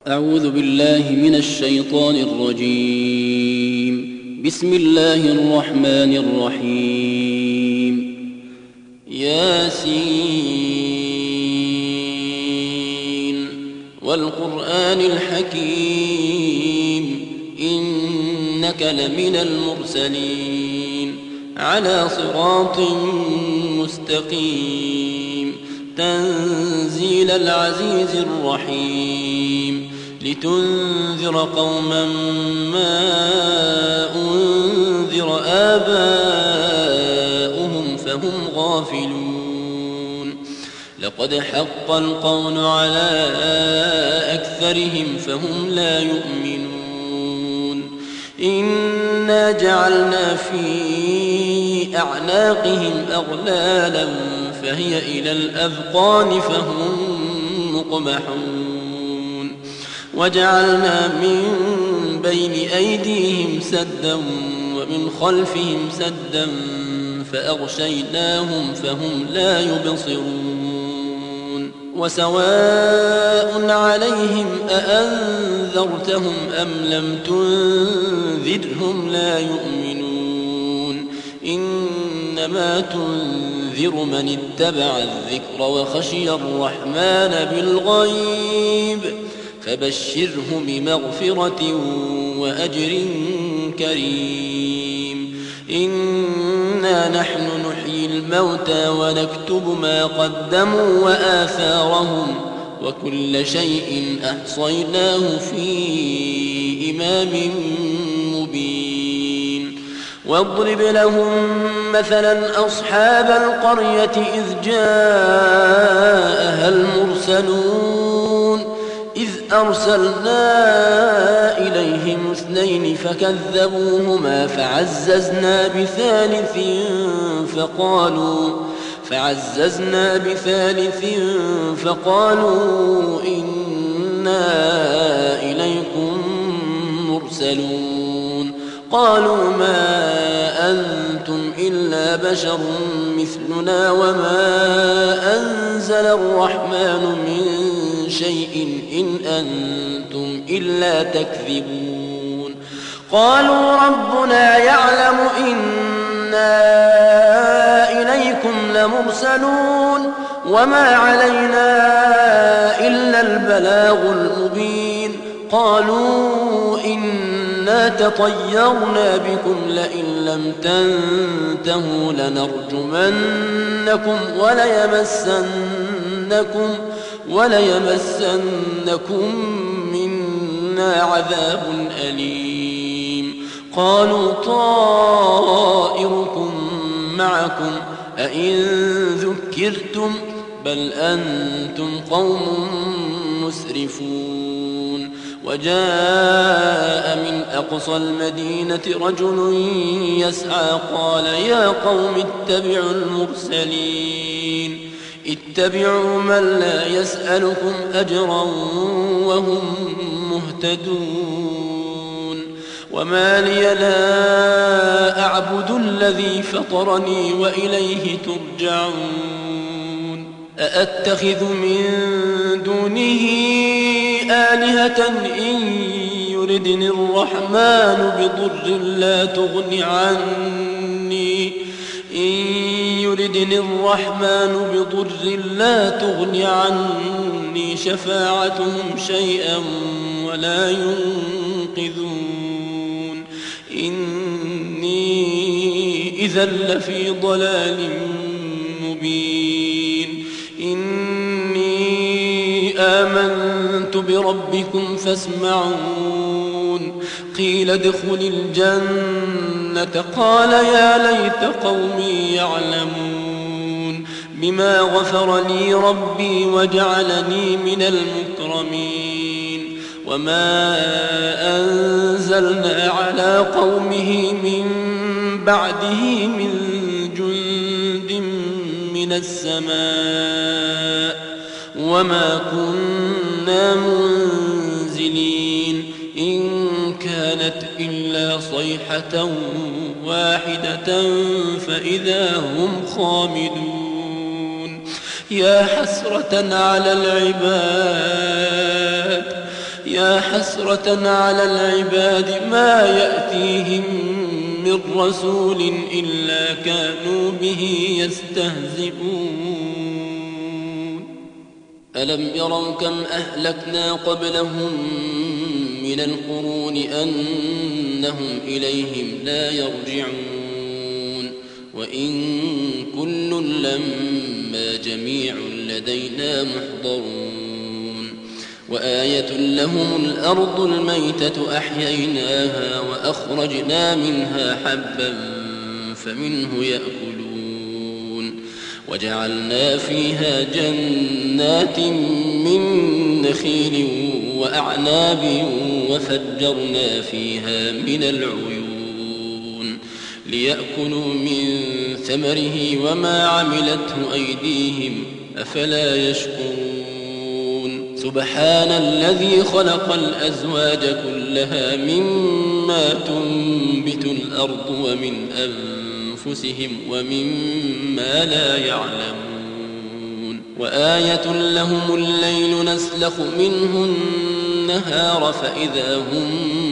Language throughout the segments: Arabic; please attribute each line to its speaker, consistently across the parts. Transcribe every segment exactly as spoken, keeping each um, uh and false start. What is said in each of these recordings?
Speaker 1: أعوذ بالله من الشيطان الرجيم. بسم الله الرحمن الرحيم. ياسين والقرآن الحكيم إنك لمن المرسلين على صراط مستقيم تنزيل العزيز الرحيم لتنذر قوما ما أنذر آباؤهم فهم غافلون لقد حق القول على أكثرهم فهم لا يؤمنون إنا جعلنا في أعناقهم أغلالا فهي إلى الأذقان فهم مقمحون وجعلنا من بين أيديهم سدا ومن خلفهم سدا فأغشيناهم فهم لا يبصرون وسواء عليهم أأنذرتهم أم لم تنذرهم لا يؤمنون إنما تنذر من اتبع الذكر وخشي الرحمن بالغيب فبشره بمغفرة وأجر كريم إنا نحن نحيي الموتى ونكتب ما قدموا وآثارهم وكل شيء أحصيناه في إمام مبين واضرب لهم مثلا أصحاب القرية إذ جاءها المرسلون إذ أرسلنا إليهم اثنين فكذبوهما فعززنا بثالث فقالوا فعززنا بثالث فقالوا إنا إليكم مرسلون قالوا ما أنتم إلا بشر مثلنا وما أنزل الرحمن من شيء إن أنتم إلا تكذبون قالوا ربنا يعلم إنا إليكم لمرسلون وما علينا إلا البلاغ المبين قالوا إنا تطيرنا بكم لئن لم تنتهوا لنرجمنكم وليمسنكم وليمسنكم منا عذاب أليم قالوا طائركم معكم أئن ذكرتم بل أنتم قوم مسرفون وجاء من أقصى المدينة رجل يسعى قال يا قوم اتبعوا المرسلين اتبعوا من لا يسألكم أجرا وهم مهتدون وما لي لا أعبد الذي فطرني وإليه ترجعون أأتخذ من دونه آلهة إن يردني الرحمن بضر لا تغن عني إن يردني الرحمن بضر لا تغن عني شفاعتهم شيئا ولا ينقذون إني إذا لفي ضلال مبين إني آمنت بربكم فاسمعون قيل ادخل الجنة قال يا ليت قومي يعلمون بما غفر لي ربي وجعلني من المكرمين وما أنزلنا على قومه من بعده من جند من السماء وما كنا منزلين إن كانت إلا صيحة واحدة فإذا هم خامدون يا حسرة على العباد يا حسرة على العباد ما يأتيهم من رسول إلا كانوا به يستهزئون ألم يروا كم أهلكنا قبلهم من القرون أنهم إليهم لا يرجعون وإن كل لما جميع لدينا محضرون وآية لهم الأرض الميتة أحييناها وأخرجنا منها حبا فمنه يأكلون وجعلنا فيها جنات من نخيل وأعناب وفجرنا فيها من العيون ليأكلوا من ثمره وما عملته أيديهم أفلا يشكرون سبحان الذي خلق الأزواج كلها مما تنبت الأرض ومن أنفسهم ومما لا يعلمون وآية لهم الليل نسلخ منه النهار فإذا هم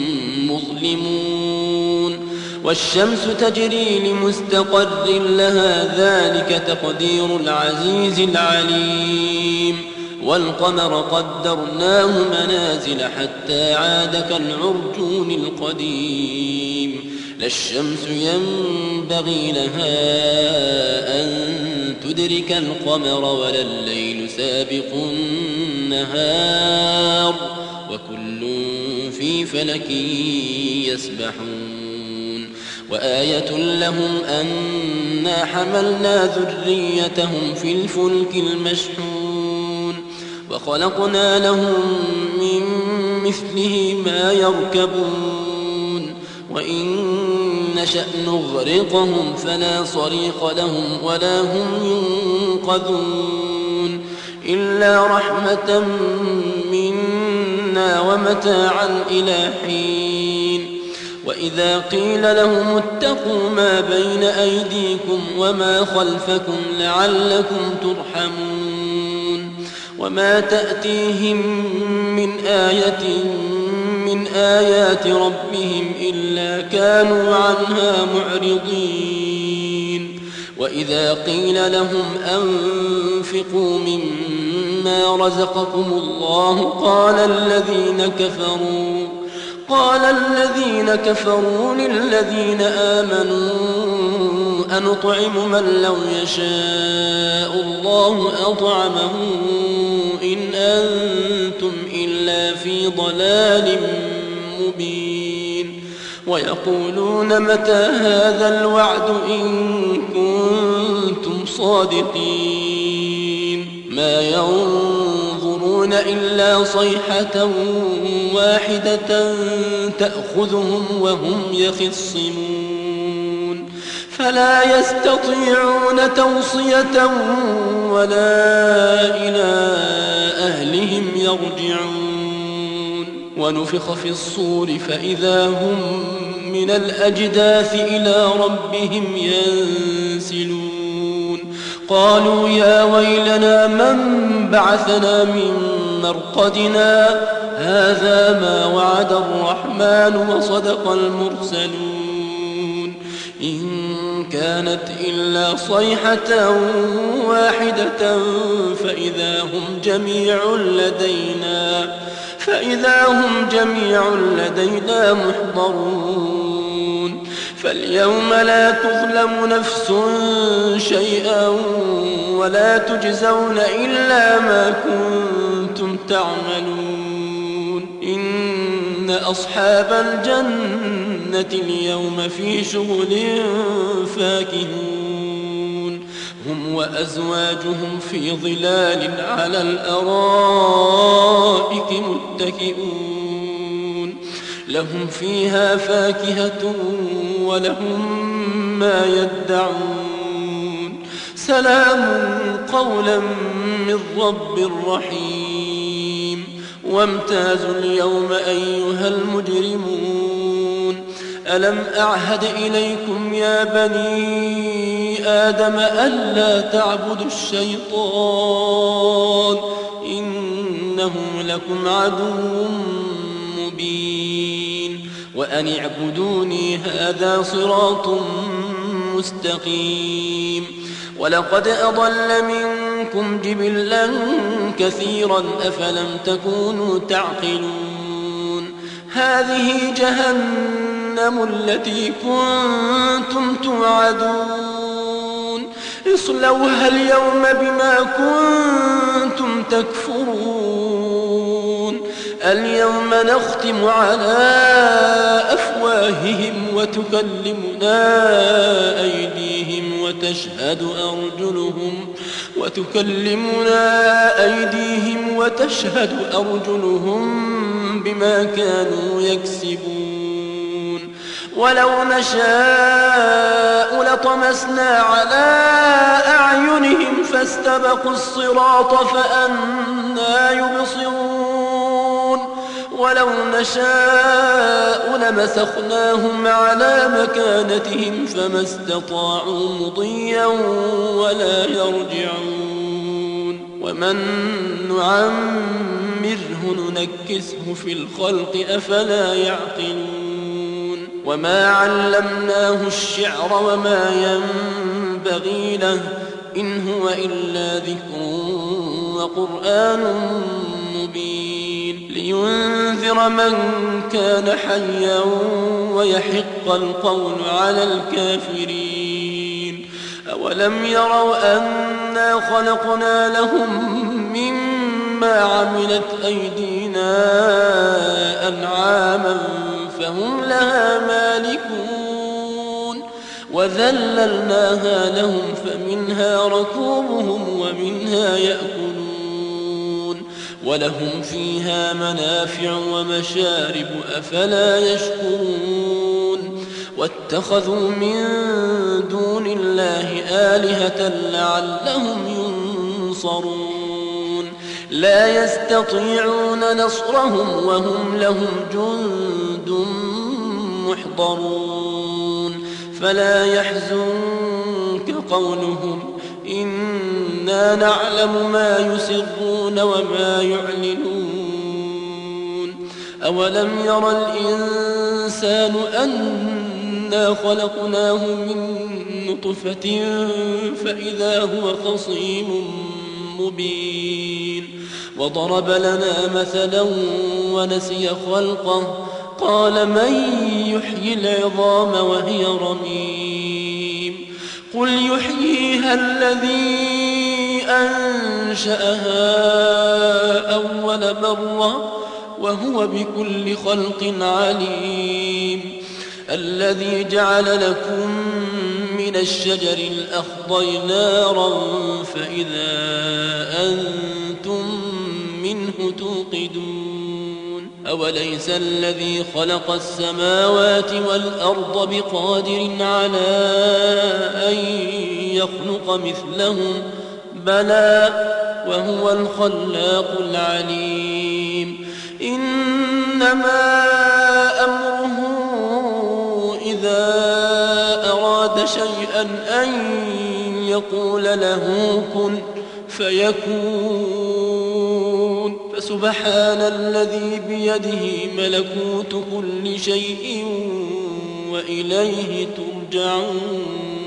Speaker 1: مظلمون والشمس تجري لمستقر لها ذلك تقدير العزيز العليم والقمر قدرناه منازل حتى عاد كالعرجون القديم لا الشمس ينبغي لها أن تدرك القمر ولا الليل سابق النهار وكل في فلك يسبحون وآية لهم أنا حملنا ذريتهم في الفلك المشحون وخلقنا لهم من مثله ما يركبون وإن نشأ نغرقهم فلا صريخ لهم ولا هم ينقذون إلا رحمة منا ومتاعا إلى حين وإذا قيل لهم اتقوا ما بين أيديكم وما خلفكم لعلكم ترحمون وما تأتيهم من آية من آيات ربهم إلا كانوا عنها معرضين وإذا قيل لهم أنفقوا مما رزقكم الله قال الذين كفروا قال الذين كفروا للذين آمنوا أنطعم من لو يشاء الله أطعمه إن أنتم إلا في ضلال مبين ويقولون متى هذا الوعد إن كنتم صادقين ما ينظرون إلا صيحة واحدة تأخذهم وهم يخصمون فلا يستطيعون توصية ولا إلى أهلهم يرجعون ونفخ في الصور فإذا هم من الأجداث إلى ربهم ينسلون قالوا يا ويلنا من بعثنا من مرقدنا هذا ما وعد الرحمن وصدق المرسلون إن كانت إلا صيحة واحدة فإذا هم جميع لدينا فإذا هم جميع لدينا محضرون فاليوم لا تظلم نفس شيئا ولا تجزون إلا ما كنتم تعملون إن أصحاب الجنة اليوم في شغل فاكهون هم وأزواجهم في ظلال على الأرائك متكئون لهم فيها فاكهة ولهم ما يدعون سلام قولا من رب رحيم وامتازوا اليوم أيها المجرمون ألم أعهد إليكم يا بني آدم ألا تعبدوا الشيطان إنه لكم عدو وأن اعبدوني هذا صراط مستقيم ولقد أضل منكم جبلا كثيرا أفلم تكونوا تعقلون هذه جهنم التي كنتم توعدون اصلوها اليوم بما كنتم تكفرون اليوم نختم على أفواههم وتكلمنا أيديهم وتشهد أرجلهم وتكلمنا أيديهم وتشهد أرجلهم بما كانوا يكسبون ولو نشاء لطمسنا على أعينهم فاستبقوا الصراط فأنى يبصرون ولو نشاء لمسخناهم على مكانتهم فما استطاعوا مضيا ولا يرجعون ومن نعمره ننكسه في الخلق أفلا يعقلون وما علمناه الشعر وما ينبغي له إن هو إلا ذكر وقرآن مبين لينذر من كان حيا ويحق القول على الكافرين أولم يروا أنا خلقنا لهم مما عملت أيدينا أنعاما فهم لها مالكون وذللناها لهم فمنها ركوبهم ومنها يأكلون ولهم فيها منافع ومشارب أفلا يشكرون واتخذوا من دون الله آلهة لعلهم ينصرون لا يستطيعون نصرهم وهم لهم جند محضرون فلا يحزنك قولهم إنا نعلم ما يسرون وما يعلنون أولم ير الإنسان أنا خلقناه من نطفة فإذا هو خصيم مبين وضرب لنا مثلا ونسي خلقه قال من يحيي العظام وهي رميم قل يحييها الذي أنشأها أول مرة وهو بكل خلق عليم الذي جعل لكم من الشجر الأخضر نارا فإذا أنتم منه توقدون أوليس الذي خلق السماوات والأرض بقادر على أن يخلق مثلهم بلى وهو الخلاق العليم إنما أمره إذا أراد شيئا أن يقول له كن فيكون فسبحان الذي بيده ملكوت كل شيء وإليه ترجعون